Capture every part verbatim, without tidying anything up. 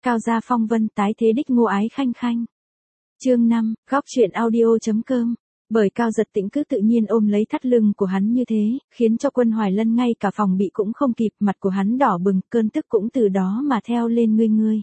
Cao gia phong vân tái thế đích ngô ái khanh khanh. Chương năm, góc truyện audio.com. Bởi Cao Giật Tĩnh cứ tự nhiên ôm lấy thắt lưng của hắn như thế, khiến cho Quân Hoài Lân ngay cả phòng bị cũng không kịp, mặt của hắn đỏ bừng, cơn tức cũng từ đó mà theo lên ngươi ngươi.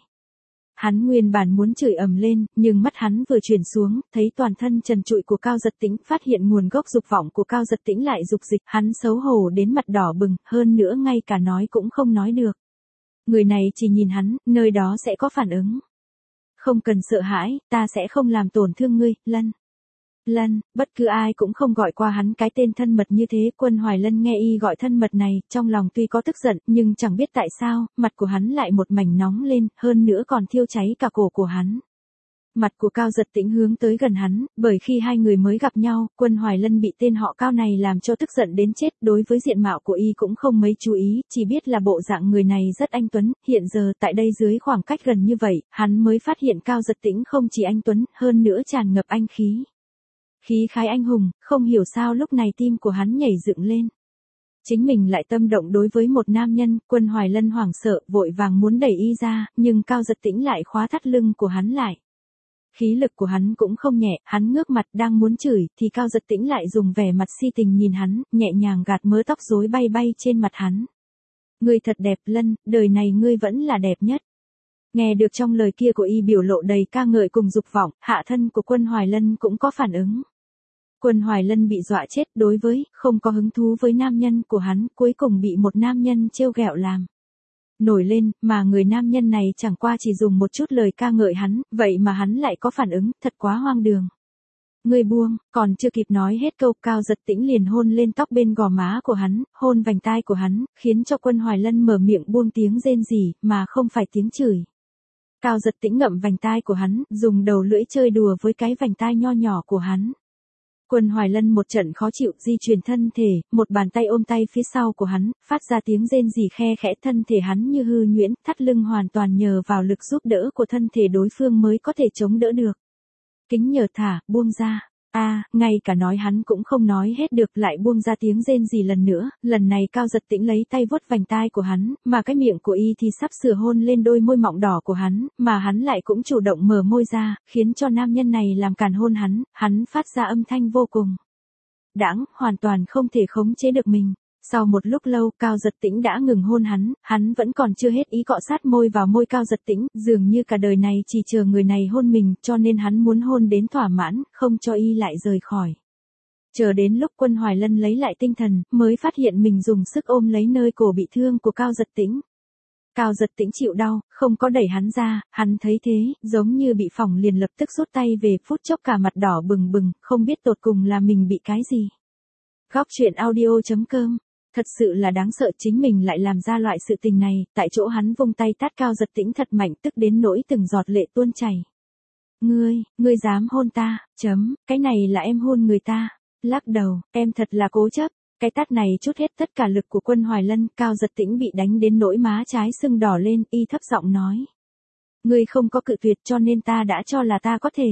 Hắn nguyên bản muốn chửi ầm lên, nhưng mắt hắn vừa chuyển xuống, thấy toàn thân trần trụi của Cao Giật Tĩnh, phát hiện nguồn gốc dục vọng của Cao Giật Tĩnh lại dục dịch, hắn xấu hổ đến mặt đỏ bừng, hơn nữa ngay cả nói cũng không nói được. Người này chỉ nhìn hắn, nơi đó sẽ có phản ứng. Không cần sợ hãi, ta sẽ không làm tổn thương ngươi, Lân. Lân, bất cứ ai cũng không gọi qua hắn cái tên thân mật như thế. Quân Hoài Lân nghe y gọi thân mật này, trong lòng tuy có tức giận, nhưng chẳng biết tại sao, mặt của hắn lại một mảnh nóng lên, hơn nữa còn thiêu cháy cả cổ của hắn. Mặt của Cao Giật Tĩnh hướng tới gần hắn, bởi khi hai người mới gặp nhau, Quân Hoài Lân bị tên họ Cao này làm cho tức giận đến chết, đối với diện mạo của y cũng không mấy chú ý, chỉ biết là bộ dạng người này rất anh tuấn, hiện giờ tại đây dưới khoảng cách gần như vậy, hắn mới phát hiện Cao Giật Tĩnh không chỉ anh tuấn, hơn nữa tràn ngập anh khí. Khí khái anh hùng, không hiểu sao lúc này tim của hắn nhảy dựng lên. Chính mình lại tâm động đối với một nam nhân. Quân Hoài Lân hoảng sợ, vội vàng muốn đẩy y ra, nhưng Cao Giật Tĩnh lại khóa thắt lưng của hắn lại. Khí lực của hắn cũng không nhẹ, hắn ngước mặt đang muốn chửi, thì Cao Giật Tĩnh lại dùng vẻ mặt si tình nhìn hắn, nhẹ nhàng gạt mớ tóc rối bay bay trên mặt hắn. Ngươi thật đẹp Lân, đời này ngươi vẫn là đẹp nhất. Nghe được trong lời kia của y biểu lộ đầy ca ngợi cùng dục vọng, hạ thân của Quân Hoài Lân cũng có phản ứng. Quân Hoài Lân bị dọa chết, đối với, không có hứng thú với nam nhân của hắn, cuối cùng bị một nam nhân trêu ghẹo làm nổi lên, mà người nam nhân này chẳng qua chỉ dùng một chút lời ca ngợi hắn, vậy mà hắn lại có phản ứng, thật quá hoang đường. Ngươi buông, còn chưa kịp nói hết câu, Cao Giật Tĩnh liền hôn lên tóc bên gò má của hắn, hôn vành tai của hắn, khiến cho Quân Hoài Lân mở miệng buông tiếng rên rỉ, mà không phải tiếng chửi. Cao Giật Tĩnh ngậm vành tai của hắn, dùng đầu lưỡi chơi đùa với cái vành tai nho nhỏ của hắn. Quân Hoài Lân một trận khó chịu, di chuyển thân thể, một bàn tay ôm tay phía sau của hắn, phát ra tiếng rên rỉ khe khẽ, thân thể hắn như hư nhuyễn, thắt lưng hoàn toàn nhờ vào lực giúp đỡ của thân thể đối phương mới có thể chống đỡ được. Kính nhờ thả, buông ra. A, à, ngay cả nói hắn cũng không nói hết được, lại buông ra tiếng rên rỉ lần nữa, lần này Cao Giật Tĩnh lấy tay vuốt vành tai của hắn, mà cái miệng của y thì sắp sửa hôn lên đôi môi mọng đỏ của hắn, mà hắn lại cũng chủ động mở môi ra, khiến cho nam nhân này làm càn hôn hắn, hắn phát ra âm thanh vô cùng đãng, hoàn toàn không thể khống chế được mình. Sau một lúc lâu, Cao Giật Tĩnh đã ngừng hôn hắn, hắn vẫn còn chưa hết ý cọ sát môi vào môi Cao Giật Tĩnh, dường như cả đời này chỉ chờ người này hôn mình, cho nên hắn muốn hôn đến thỏa mãn, không cho y lại rời khỏi. Chờ đến lúc Quân Hoài Lân lấy lại tinh thần, mới phát hiện mình dùng sức ôm lấy nơi cổ bị thương của Cao Giật Tĩnh. Cao Giật Tĩnh chịu đau, không có đẩy hắn ra, hắn thấy thế, giống như bị phỏng liền lập tức rút tay về, phút chốc cả mặt đỏ bừng bừng, không biết tột cùng là mình bị cái gì. Góc truyện audio.com. Thật sự là đáng sợ, chính mình lại làm ra loại sự tình này, tại chỗ hắn vung tay tát Cao Giật Tĩnh thật mạnh, tức đến nỗi từng giọt lệ tuôn chảy. Ngươi, ngươi dám hôn ta, chấm, cái này là em hôn người ta. Lắc đầu, em thật là cố chấp. Cái tát này trút hết tất cả lực của Quân Hoài Lân, Cao Giật Tĩnh bị đánh đến nỗi má trái sưng đỏ lên, y thấp giọng nói. Ngươi không có cự tuyệt cho nên ta đã cho là ta có thể.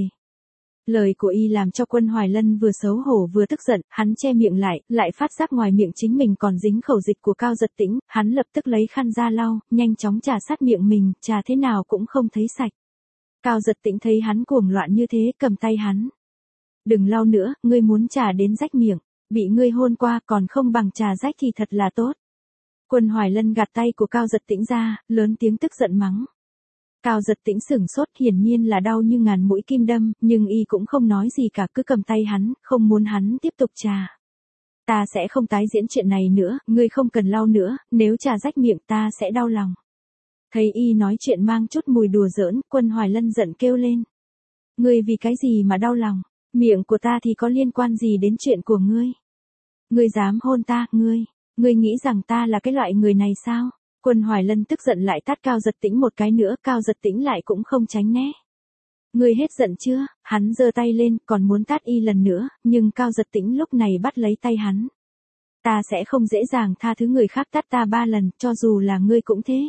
Lời của y làm cho Quân Hoài Lân vừa xấu hổ vừa tức giận, hắn che miệng lại, lại phát giác ngoài miệng chính mình còn dính khẩu dịch của Cao Giật Tĩnh, hắn lập tức lấy khăn ra lau, nhanh chóng trà sát miệng mình, trà thế nào cũng không thấy sạch. Cao Giật Tĩnh thấy hắn cuồng loạn như thế, cầm tay hắn. Đừng lau nữa, ngươi muốn trà đến rách miệng, bị ngươi hôn qua còn không bằng trà rách thì thật là tốt. Quân Hoài Lân gạt tay của Cao Giật Tĩnh ra, lớn tiếng tức giận mắng. Cao Giật Tĩnh sửng sốt, hiển nhiên là đau như ngàn mũi kim đâm, nhưng y cũng không nói gì cả, cứ cầm tay hắn, không muốn hắn tiếp tục trà. Ta sẽ không tái diễn chuyện này nữa, ngươi không cần lau nữa, nếu trà rách miệng ta sẽ đau lòng. Thấy y nói chuyện mang chút mùi đùa giỡn, Quân Hoài Lân giận kêu lên. Ngươi vì cái gì mà đau lòng, miệng của ta thì có liên quan gì đến chuyện của ngươi? Ngươi dám hôn ta, ngươi, ngươi nghĩ rằng ta là cái loại người này sao? Quân Hoài Lân tức giận lại tát Cao Giật Tĩnh một cái nữa, Cao Giật Tĩnh lại cũng không tránh né. Ngươi hết giận chưa? Hắn giơ tay lên, còn muốn tát y lần nữa, nhưng Cao Giật Tĩnh lúc này bắt lấy tay hắn. Ta sẽ không dễ dàng tha thứ người khác tát ta ba lần, cho dù là ngươi cũng thế.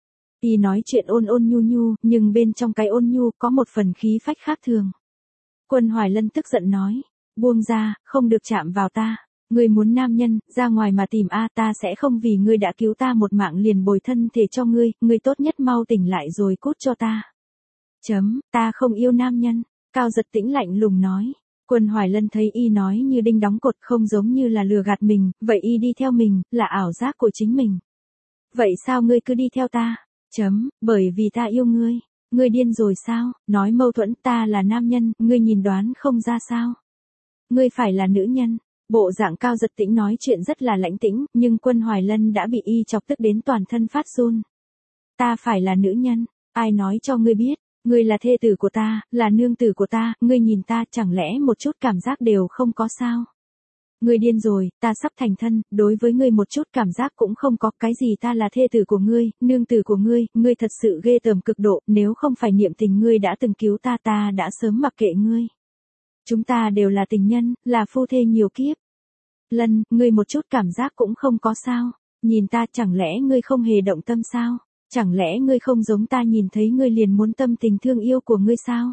Y nói chuyện ôn ôn nhu nhu, nhưng bên trong cái ôn nhu có một phần khí phách khác thường. Quân Hoài Lân tức giận nói, buông ra, không được chạm vào ta. Ngươi muốn nam nhân, ra ngoài mà tìm a, ta sẽ không vì ngươi đã cứu ta một mạng liền bồi thân thể cho ngươi, ngươi tốt nhất mau tỉnh lại rồi cút cho ta. Chấm, ta không yêu nam nhân, Cao Giật Tĩnh lạnh lùng nói. Quân Hoài Lân thấy y nói như đinh đóng cột, không giống như là lừa gạt mình, vậy y đi theo mình, là ảo giác của chính mình. Vậy sao ngươi cứ đi theo ta? Chấm, bởi vì ta yêu ngươi. Ngươi điên rồi sao? Nói mâu thuẫn, ta là nam nhân, ngươi nhìn đoán không ra sao? Ngươi phải là nữ nhân. Bộ dạng Cao Giật Tĩnh nói chuyện rất là lãnh tĩnh, nhưng Quân Hoài Lân đã bị y chọc tức đến toàn thân phát run. Ta phải là nữ nhân, ai nói cho ngươi biết? Ngươi là thê tử của ta, là nương tử của ta, ngươi nhìn ta chẳng lẽ một chút cảm giác đều không có sao? Ngươi điên rồi, ta sắp thành thân, đối với ngươi một chút cảm giác cũng không có, cái gì ta là thê tử của ngươi, nương tử của ngươi, ngươi thật sự ghê tởm cực độ, nếu không phải niệm tình ngươi đã từng cứu ta ta đã sớm mặc kệ ngươi. Chúng ta đều là tình nhân, là phu thê nhiều kiếp. Lân, ngươi một chút cảm giác cũng không có sao, nhìn ta chẳng lẽ ngươi không hề động tâm sao? Chẳng lẽ ngươi không giống ta nhìn thấy ngươi liền muốn tâm tình thương yêu của ngươi sao?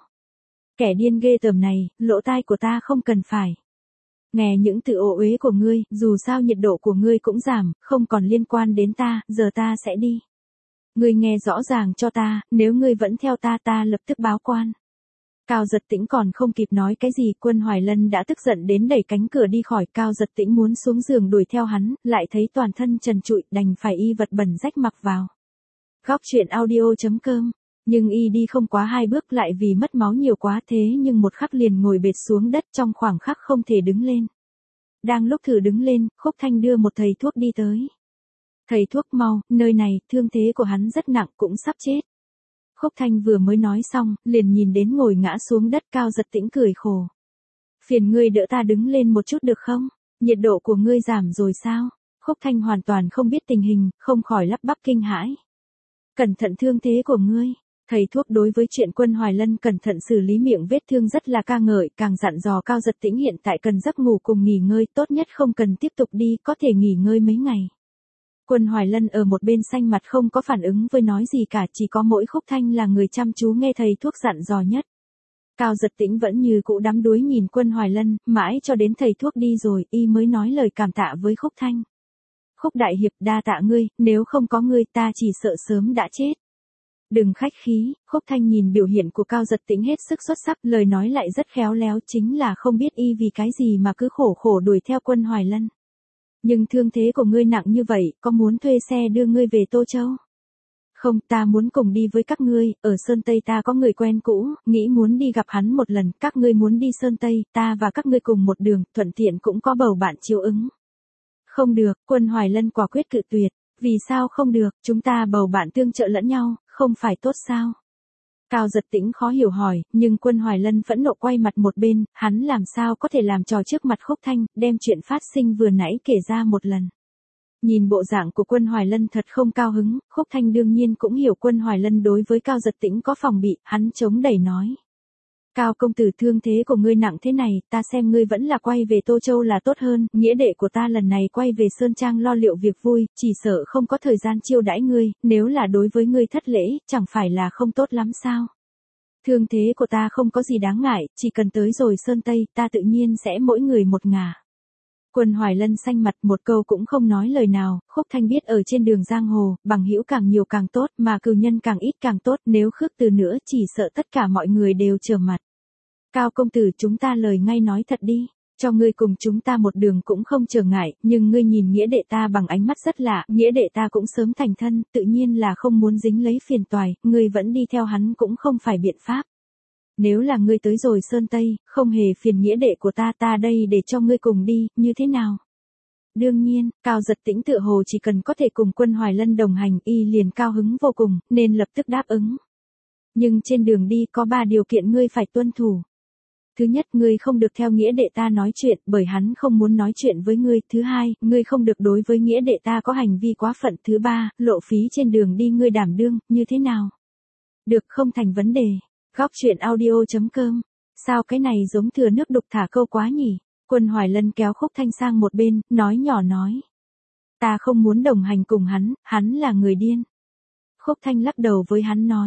Kẻ điên ghê tởm này, lỗ tai của ta không cần phải. Nghe những từ ô uế của ngươi, dù sao nhiệt độ của ngươi cũng giảm, không còn liên quan đến ta, giờ ta sẽ đi. Ngươi nghe rõ ràng cho ta, nếu ngươi vẫn theo ta ta lập tức báo quan. Cao Giật Tĩnh còn không kịp nói cái gì, Quân Hoài Lân đã tức giận đến đẩy cánh cửa đi khỏi, Cao Giật Tĩnh muốn xuống giường đuổi theo hắn, lại thấy toàn thân trần trụi, đành phải y vật bẩn rách mặc vào. Góc truyện audio chấm com. Nhưng y đi không quá hai bước lại vì mất máu nhiều quá thế nhưng một khắc liền ngồi bệt xuống đất trong khoảng khắc không thể đứng lên. Đang lúc thử đứng lên, Khúc Thanh đưa một thầy thuốc đi tới. Thầy thuốc mau, nơi này, thương thế của hắn rất nặng cũng sắp chết. Khúc Thanh vừa mới nói xong, liền nhìn đến ngồi ngã xuống đất Cao Giật Tĩnh cười khổ. Phiền ngươi đỡ ta đứng lên một chút được không? Nhiệt độ của ngươi giảm rồi sao? Khúc Thanh hoàn toàn không biết tình hình, không khỏi lắp bắp kinh hãi. Cẩn thận thương thế của ngươi. Thầy thuốc đối với chuyện Quân Hoài Lân cẩn thận xử lý miệng vết thương rất là ca ngợi, càng dặn dò Cao Giật Tĩnh hiện tại cần giấc ngủ cùng nghỉ ngơi, tốt nhất không cần tiếp tục đi, có thể nghỉ ngơi mấy ngày. Quân Hoài Lân ở một bên xanh mặt không có phản ứng với nói gì cả, chỉ có mỗi Khúc Thanh là người chăm chú nghe thầy thuốc dặn dò nhất. Cao Giật Tĩnh vẫn như cũ đắm đuối nhìn Quân Hoài Lân, mãi cho đến thầy thuốc đi rồi, y mới nói lời cảm tạ với Khúc Thanh. Khúc đại hiệp đa tạ ngươi, nếu không có ngươi ta chỉ sợ sớm đã chết. Đừng khách khí, Khúc Thanh nhìn biểu hiện của Cao Giật Tĩnh hết sức xuất sắc, lời nói lại rất khéo léo, chính là không biết y vì cái gì mà cứ khổ khổ đuổi theo Quân Hoài Lân. Nhưng thương thế của ngươi nặng như vậy, có muốn thuê xe đưa ngươi về Tô Châu? Không, ta muốn cùng đi với các ngươi, ở Sơn Tây ta có người quen cũ, nghĩ muốn đi gặp hắn một lần, các ngươi muốn đi Sơn Tây, ta và các ngươi cùng một đường, thuận tiện cũng có bầu bạn chiếu ứng. Không được, Quân Hoài Lân quả quyết cự tuyệt. Vì sao không được, chúng ta bầu bạn tương trợ lẫn nhau, không phải tốt sao? Cao Giật Tĩnh khó hiểu hỏi, nhưng Quân Hoài Lân phẫn nộ quay mặt một bên, hắn làm sao có thể làm trò trước mặt Khúc Thanh, đem chuyện phát sinh vừa nãy kể ra một lần. Nhìn bộ dạng của Quân Hoài Lân thật không cao hứng, Khúc Thanh đương nhiên cũng hiểu Quân Hoài Lân đối với Cao Giật Tĩnh có phòng bị, hắn chống đẩy nói. Cao công tử thương thế của ngươi nặng thế này, ta xem ngươi vẫn là quay về Tô Châu là tốt hơn, nghĩa đệ của ta lần này quay về Sơn Trang lo liệu việc vui, chỉ sợ không có thời gian chiêu đãi ngươi, nếu là đối với ngươi thất lễ, chẳng phải là không tốt lắm sao? Thương thế của ta không có gì đáng ngại, chỉ cần tới rồi Sơn Tây, ta tự nhiên sẽ mỗi người một ngả. Quân Hoài Lân xanh mặt một câu cũng không nói lời nào, Khúc Thanh biết ở trên đường giang hồ, bằng hữu càng nhiều càng tốt, mà cừu nhân càng ít càng tốt, nếu khước từ nữa chỉ sợ tất cả mọi người đều trở mặt. Cao công tử chúng ta lời ngay nói thật đi, cho ngươi cùng chúng ta một đường cũng không trở ngại, nhưng ngươi nhìn nghĩa đệ ta bằng ánh mắt rất lạ, nghĩa đệ ta cũng sớm thành thân, tự nhiên là không muốn dính lấy phiền toài, ngươi vẫn đi theo hắn cũng không phải biện pháp. Nếu là ngươi tới rồi Sơn Tây, không hề phiền nghĩa đệ của ta ta đây để cho ngươi cùng đi, như thế nào? Đương nhiên, Cao Giật Tĩnh tựa hồ chỉ cần có thể cùng Quân Hoài Lân đồng hành y liền cao hứng vô cùng, nên lập tức đáp ứng. Nhưng trên đường đi có ba điều kiện ngươi phải tuân thủ. Thứ nhất, ngươi không được theo nghĩa đệ ta nói chuyện, bởi hắn không muốn nói chuyện với ngươi. Thứ hai, ngươi không được đối với nghĩa đệ ta có hành vi quá phận. Thứ ba, lộ phí trên đường đi ngươi đảm đương, như thế nào? Được không thành vấn đề. Góc truyện audio chấm com. Sao cái này giống thừa nước đục thả câu quá nhỉ? Quân Hoài Lân kéo Khúc Thanh sang một bên, nói nhỏ nói. Ta không muốn đồng hành cùng hắn, hắn là người điên. Khúc Thanh lắc đầu với hắn nói.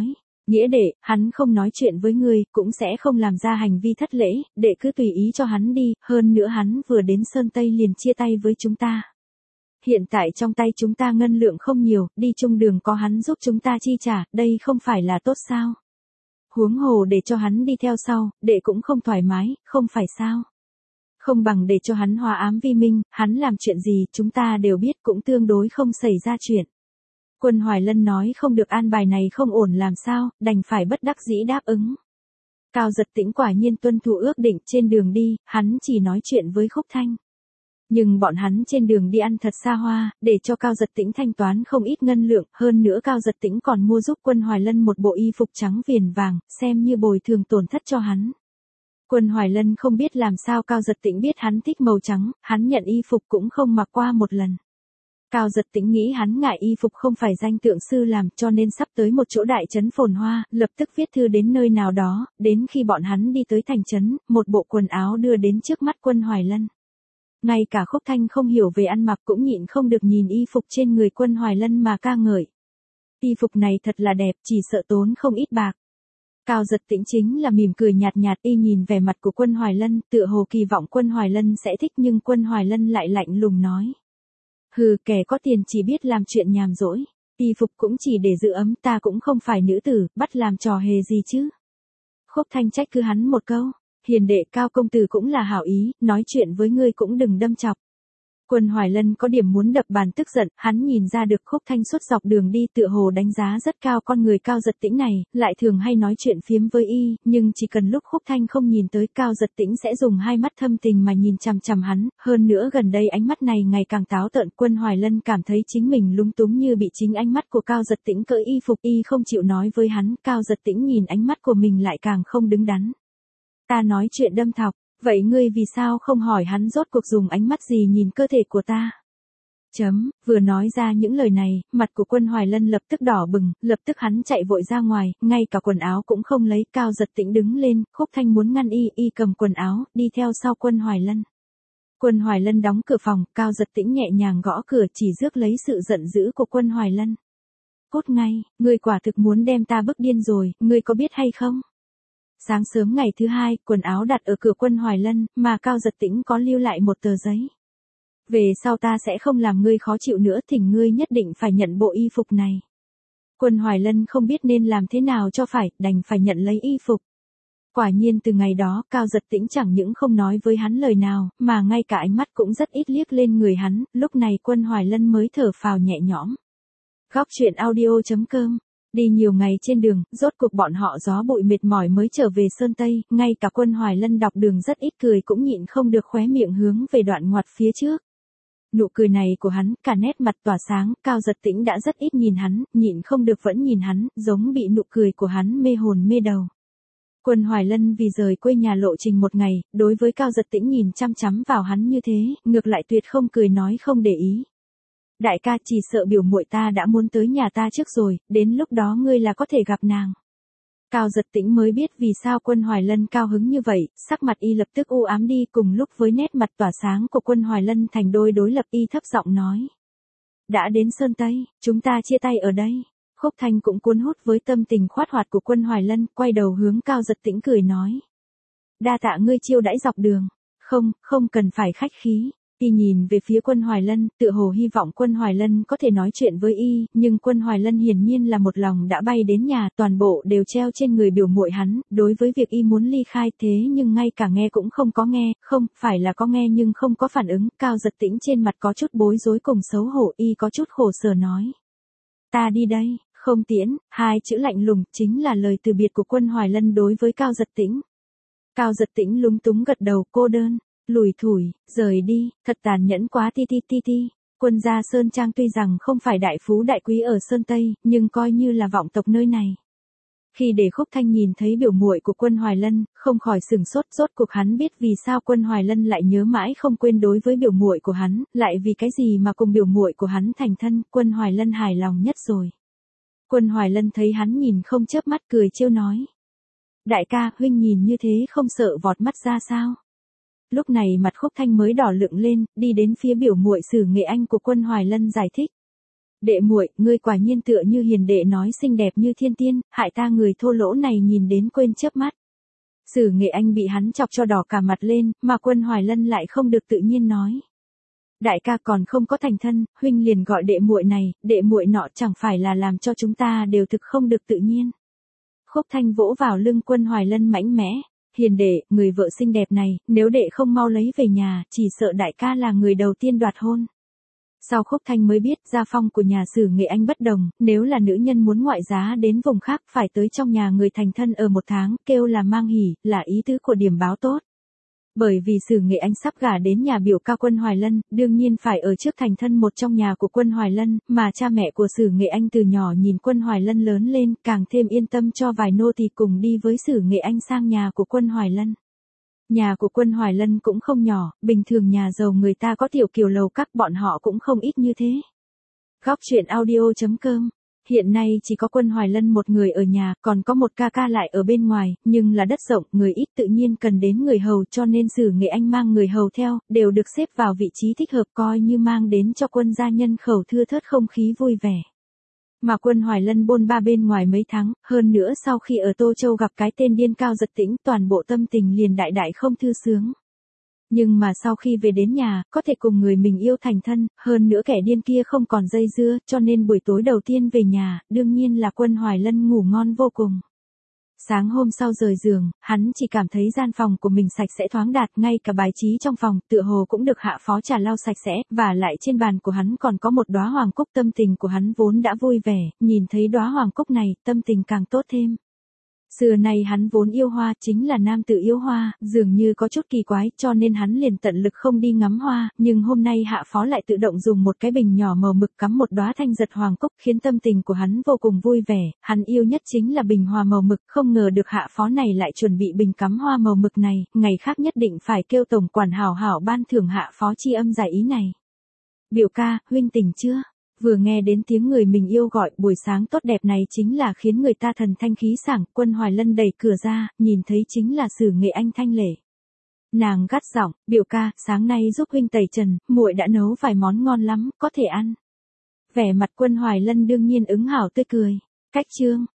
Nghĩa đệ, hắn không nói chuyện với ngươi, cũng sẽ không làm ra hành vi thất lễ, đệ cứ tùy ý cho hắn đi, hơn nữa hắn vừa đến Sơn Tây liền chia tay với chúng ta. Hiện tại trong tay chúng ta ngân lượng không nhiều, đi chung đường có hắn giúp chúng ta chi trả, đây không phải là tốt sao? Huống hồ để cho hắn đi theo sau, đệ cũng không thoải mái, không phải sao? Không bằng để cho hắn hòa ám vi minh, hắn làm chuyện gì chúng ta đều biết cũng tương đối không xảy ra chuyện. Quân Hoài Lân nói không được an bài này không ổn làm sao, đành phải bất đắc dĩ đáp ứng. Cao Giật Tĩnh quả nhiên tuân thủ ước định, trên đường đi, hắn chỉ nói chuyện với Khúc Thanh. Nhưng bọn hắn trên đường đi ăn thật xa hoa, để cho Cao Giật Tĩnh thanh toán không ít ngân lượng, hơn nữa Cao Giật Tĩnh còn mua giúp Quân Hoài Lân một bộ y phục trắng viền vàng, xem như bồi thường tổn thất cho hắn. Quân Hoài Lân không biết làm sao Cao Giật Tĩnh biết hắn thích màu trắng, hắn nhận y phục cũng không mặc qua một lần. Cao Giật Tĩnh nghĩ hắn ngại y phục không phải danh tượng sư làm cho nên sắp tới một chỗ đại trấn phồn hoa, lập tức viết thư đến nơi nào đó, đến khi bọn hắn đi tới thành trấn, một bộ quần áo đưa đến trước mắt Quân Hoài Lân. Ngay cả Khúc Thanh không hiểu về ăn mặc cũng nhịn không được nhìn y phục trên người Quân Hoài Lân mà ca ngợi. Y phục này thật là đẹp, chỉ sợ tốn không ít bạc. Cao Giật Tĩnh chính là mỉm cười nhạt nhạt y nhìn vẻ mặt của Quân Hoài Lân, tựa hồ kỳ vọng Quân Hoài Lân sẽ thích nhưng Quân Hoài Lân lại lạnh lùng nói. Hừ, kẻ có tiền chỉ biết làm chuyện nhàm rỗi, y phục cũng chỉ để giữ ấm, ta cũng không phải nữ tử, bắt làm trò hề gì chứ. Khúc Thanh trách cứ hắn một câu, hiền đệ Cao công tử cũng là hảo ý, nói chuyện với ngươi cũng đừng đâm chọc. Quân Hoài Lân có điểm muốn đập bàn tức giận, hắn nhìn ra được Khúc Thanh suốt dọc đường đi tựa hồ đánh giá rất cao con người Cao Giật Tĩnh này, lại thường hay nói chuyện phiếm với y, nhưng chỉ cần lúc Khúc Thanh không nhìn tới Cao Giật Tĩnh sẽ dùng hai mắt thâm tình mà nhìn chằm chằm hắn, hơn nữa gần đây ánh mắt này ngày càng táo tợn. Quân Hoài Lân cảm thấy chính mình lúng túng như bị chính ánh mắt của Cao Giật Tĩnh cởi y phục, y không chịu nói với hắn, Cao Giật Tĩnh nhìn ánh mắt của mình lại càng không đứng đắn. Ta nói chuyện đâm thọc. Vậy ngươi vì sao không hỏi hắn rốt cuộc dùng ánh mắt gì nhìn cơ thể của ta? Chấm, vừa nói ra những lời này, mặt của Quân Hoài Lân lập tức đỏ bừng, lập tức hắn chạy vội ra ngoài, ngay cả quần áo cũng không lấy. Cao Giật Tĩnh đứng lên, Khúc Thanh muốn ngăn y, y cầm quần áo, đi theo sau Quân Hoài Lân. Quân Hoài Lân đóng cửa phòng, Cao Giật Tĩnh nhẹ nhàng gõ cửa chỉ rước lấy sự giận dữ của Quân Hoài Lân. Cút ngay, ngươi quả thực muốn đem ta bức điên rồi, ngươi có biết hay không? Sáng sớm ngày thứ hai, quần áo đặt ở cửa Quân Hoài Lân, mà Cao Giật Tĩnh có lưu lại một tờ giấy. Về sau ta sẽ không làm ngươi khó chịu nữa, thỉnh ngươi nhất định phải nhận bộ y phục này. Quân Hoài Lân không biết nên làm thế nào cho phải, đành phải nhận lấy y phục. Quả nhiên từ ngày đó, Cao Giật Tĩnh chẳng những không nói với hắn lời nào, mà ngay cả ánh mắt cũng rất ít liếc lên người hắn, lúc này Quân Hoài Lân mới thở phào nhẹ nhõm. Góc truyện audio chấm com. Đi nhiều ngày trên đường, rốt cuộc bọn họ gió bụi mệt mỏi mới trở về Sơn Tây, ngay cả Quân Hoài Lân đọc đường rất ít cười cũng nhịn không được khóe miệng hướng về đoạn ngoặt phía trước. Nụ cười này của hắn, cả nét mặt tỏa sáng, Cao Giật Tĩnh đã rất ít nhìn hắn, nhịn không được vẫn nhìn hắn, giống bị nụ cười của hắn mê hồn mê đầu. Quân Hoài Lân vì rời quê nhà lộ trình một ngày, đối với Cao Giật Tĩnh nhìn chăm chăm vào hắn như thế, ngược lại tuyệt không cười nói không để ý. Đại ca, chỉ sợ biểu muội ta đã muốn tới nhà ta trước rồi, đến lúc đó ngươi là có thể gặp nàng. Cao Giật Tĩnh mới biết vì sao Quân Hoài Lân cao hứng như vậy, sắc mặt y lập tức u ám đi, cùng lúc với nét mặt tỏa sáng của Quân Hoài Lân thành đôi đối lập, y thấp giọng nói. Đã đến Sơn Tây, chúng ta chia tay ở đây. Khúc Thanh cũng cuốn hút với tâm tình khoát hoạt của Quân Hoài Lân, quay đầu hướng Cao Giật Tĩnh cười nói. Đa tạ ngươi chiêu đãi dọc đường. Không, không cần phải khách khí. Y nhìn về phía Quân Hoài Lân, tựa hồ hy vọng Quân Hoài Lân có thể nói chuyện với y, nhưng Quân Hoài Lân hiển nhiên là một lòng đã bay đến nhà, toàn bộ đều treo trên người biểu muội hắn, đối với việc y muốn ly khai thế nhưng ngay cả nghe cũng không có nghe, không, phải là có nghe nhưng không có phản ứng. Cao Giật Tĩnh trên mặt có chút bối rối cùng xấu hổ, y có chút khổ sở nói. Ta đi đây, không tiễn, hai chữ lạnh lùng chính là lời từ biệt của Quân Hoài Lân đối với Cao Giật Tĩnh. Cao Giật Tĩnh lúng túng gật đầu, cô đơn. Lủi thủi, rời đi, thật tàn nhẫn quá ti ti ti ti. Quân gia Sơn Trang tuy rằng không phải đại phú đại quý ở Sơn Tây, nhưng coi như là vọng tộc nơi này. Khi để Khúc Thanh nhìn thấy biểu muội của Quân Hoài Lân, không khỏi sửng sốt, rốt cuộc hắn biết vì sao Quân Hoài Lân lại nhớ mãi không quên đối với biểu muội của hắn, lại vì cái gì mà cùng biểu muội của hắn thành thân, Quân Hoài Lân hài lòng nhất rồi. Quân Hoài Lân thấy hắn nhìn không chớp mắt cười trêu nói. Đại ca, huynh nhìn như thế không sợ vọt mắt ra sao? Lúc này mặt Khúc Thanh mới đỏ lựng lên, đi đến phía biểu muội Sử Nghệ Anh của Quân Hoài Lân giải thích. Đệ muội, ngươi quả nhiên tựa như hiền đệ nói xinh đẹp như thiên tiên, hại ta người thô lỗ này nhìn đến quên chớp mắt. Sử Nghệ Anh bị hắn chọc cho đỏ cả mặt lên, mà Quân Hoài Lân lại không được tự nhiên nói. Đại ca còn không có thành thân, huynh liền gọi đệ muội này, đệ muội nọ chẳng phải là làm cho chúng ta đều thực không được tự nhiên. Khúc Thanh vỗ vào lưng Quân Hoài Lân mãnh mẽ. Hiền đệ, người vợ xinh đẹp này, nếu đệ không mau lấy về nhà, chỉ sợ đại ca là người đầu tiên đoạt hôn. Sau Khúc Thanh mới biết gia phong của nhà Sử Nghệ Anh bất đồng, nếu là nữ nhân muốn ngoại giá đến vùng khác phải tới trong nhà người thành thân ở một tháng, kêu là mang hỉ, là ý tứ của điểm báo tốt. Bởi vì Sử Nghệ Anh sắp gả đến nhà biểu ca Quân Hoài Lân, đương nhiên phải ở trước thành thân một trong nhà của Quân Hoài Lân, mà cha mẹ của Sử Nghệ Anh từ nhỏ nhìn Quân Hoài Lân lớn lên, càng thêm yên tâm cho vài nô tỳ cùng đi với Sử Nghệ Anh sang nhà của Quân Hoài Lân. Nhà của Quân Hoài Lân cũng không nhỏ, bình thường nhà giàu người ta có tiểu kiều lầu các bọn họ cũng không ít như thế. Góc truyện audio chấm com. Hiện nay chỉ có Quân Hoài Lân một người ở nhà, còn có một ca ca lại ở bên ngoài, nhưng là đất rộng, người ít tự nhiên cần đến người hầu cho nên Sử Nghệ Anh mang người hầu theo, đều được xếp vào vị trí thích hợp coi như mang đến cho quân gia nhân khẩu thưa thớt không khí vui vẻ. Mà Quân Hoài Lân bôn ba bên ngoài mấy tháng, hơn nữa sau khi ở Tô Châu gặp cái tên điên Cao Giật Tĩnh, toàn bộ tâm tình liền đại đại không thư sướng. Nhưng mà sau khi về đến nhà, có thể cùng người mình yêu thành thân, hơn nữa kẻ điên kia không còn dây dưa, cho nên buổi tối đầu tiên về nhà, đương nhiên là Quân Hoài Lân ngủ ngon vô cùng. Sáng hôm sau rời giường, hắn chỉ cảm thấy gian phòng của mình sạch sẽ thoáng đạt, ngay cả bài trí trong phòng, tựa hồ cũng được hạ phó trà lau sạch sẽ, và lại trên bàn của hắn còn có một đóa hoàng cúc, tâm tình của hắn vốn đã vui vẻ, nhìn thấy đóa hoàng cúc này, tâm tình càng tốt thêm. Xưa nay hắn vốn yêu hoa, chính là nam tử yêu hoa, dường như có chút kỳ quái, cho nên hắn liền tận lực không đi ngắm hoa, nhưng hôm nay hạ phó lại tự động dùng một cái bình nhỏ màu mực cắm một đóa thanh giật hoàng cúc, khiến tâm tình của hắn vô cùng vui vẻ, hắn yêu nhất chính là bình hoa màu mực, không ngờ được hạ phó này lại chuẩn bị bình cắm hoa màu mực này, ngày khác nhất định phải kêu tổng quản hảo hảo ban thưởng hạ phó chi âm giải ý này. Biểu ca, huynh tỉnh chưa? Vừa nghe đến tiếng người mình yêu gọi, buổi sáng tốt đẹp này chính là khiến người ta thần thanh khí sảng. Quân Hoài Lân đẩy cửa ra, nhìn thấy chính là Sử Nghệ Anh thanh lệ. Nàng gắt giọng, biểu ca, sáng nay giúp huynh tẩy trần, muội đã nấu vài món ngon lắm, có thể ăn. Vẻ mặt Quân Hoài Lân đương nhiên ứng hảo tươi cười. Cách chương,